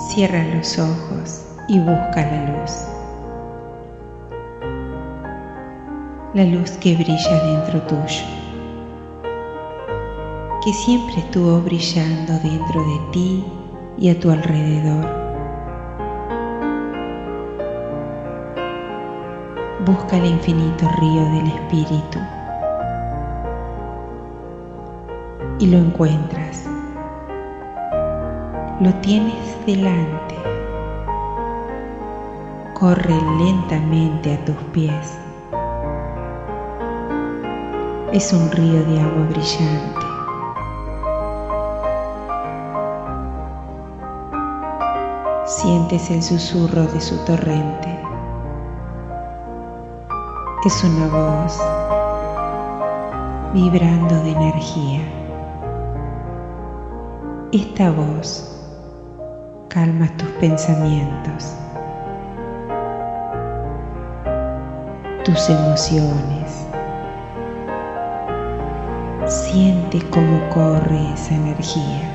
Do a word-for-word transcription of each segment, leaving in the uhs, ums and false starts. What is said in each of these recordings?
Cierra los ojos y busca la luz. La luz que brilla dentro tuyo, que siempre estuvo brillando dentro de ti y a tu alrededor. Busca el infinito río del espíritu y lo encuentras. Lo tienes delante. Corre lentamente a tus pies. Es un río de agua brillante. Sientes el susurro de su torrente. Es una voz vibrando de energía. Esta voz calma tus pensamientos, tus emociones. Siente cómo corre esa energía.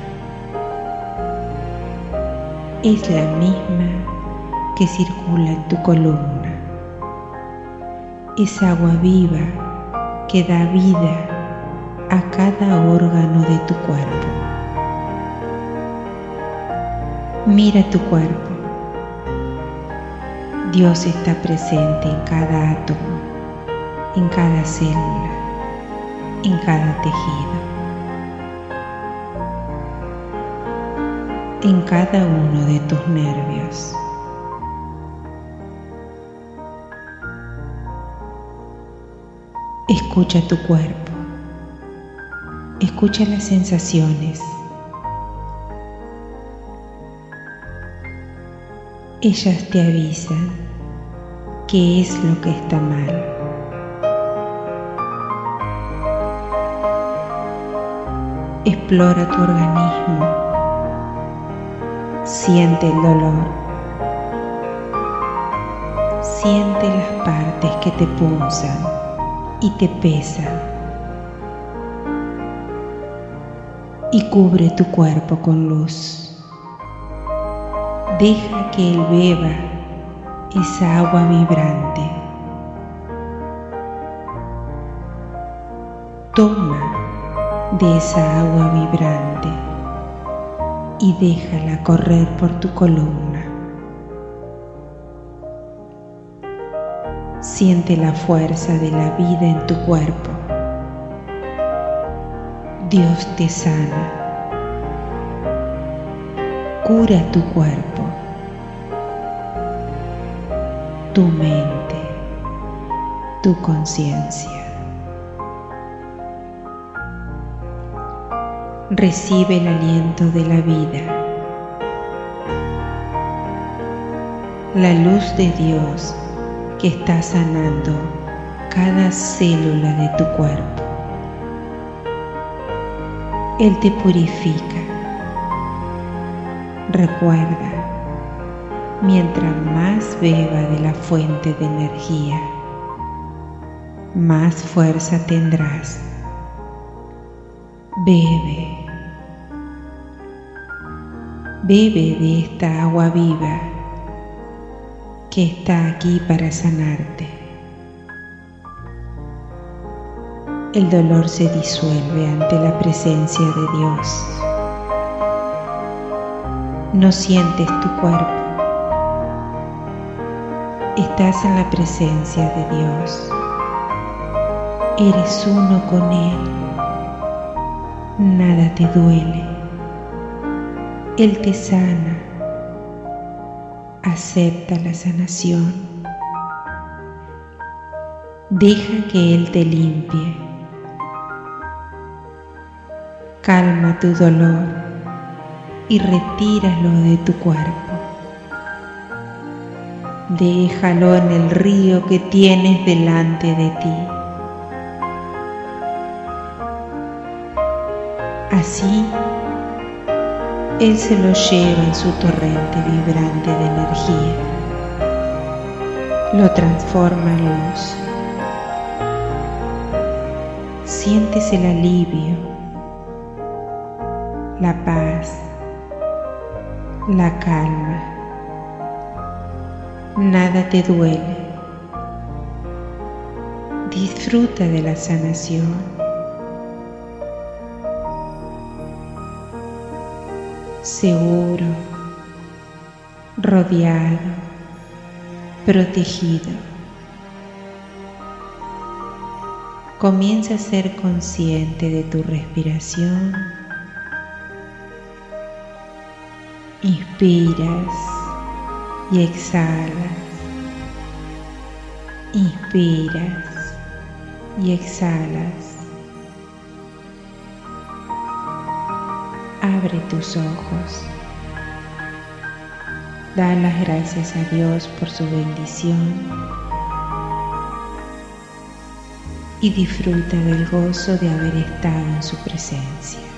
Es la misma que circula en tu columna. Es agua viva que da vida a cada órgano de tu cuerpo. Mira tu cuerpo. Dios está presente en cada átomo, en cada célula, en cada tejido, en cada uno de tus nervios. Escucha tu cuerpo. Escucha las sensaciones. Ellas te avisan qué es lo que está mal. Explora tu organismo. Siente el dolor. Siente las partes que te punzan y te pesan. Y cubre tu cuerpo con luz. Deja que Él beba esa agua vibrante. Toma de esa agua vibrante y déjala correr por tu columna. Siente la fuerza de la vida en tu cuerpo. Dios te sana. Cura tu cuerpo, tu mente, tu conciencia. Recibe el aliento de la vida. La luz de Dios que está sanando cada célula de tu cuerpo. Él te purifica. Recuerda, mientras más beba de la fuente de energía, más fuerza tendrás. Bebe. Bebe de esta agua viva que está aquí para sanarte. El dolor se disuelve ante la presencia de Dios. No sientes tu cuerpo. Estás en la presencia de Dios. Eres uno con Él. Nada te duele. Él te sana. Acepta la sanación. Deja que Él te limpie. Calma tu dolor y retíralo de tu cuerpo. Déjalo en el río que tienes delante de ti. Así, Él se lo lleva en su torrente vibrante de energía. Lo transforma en luz. Sientes el alivio, la paz, la calma. Nada te duele. Disfruta de la sanación. Seguro, rodeado, protegido. Comienza a ser consciente de tu respiración. Inspiras y exhalas. Inspiras y exhalas. Abre tus ojos. Da las gracias a Dios por su bendición y disfruta del gozo de haber estado en su presencia.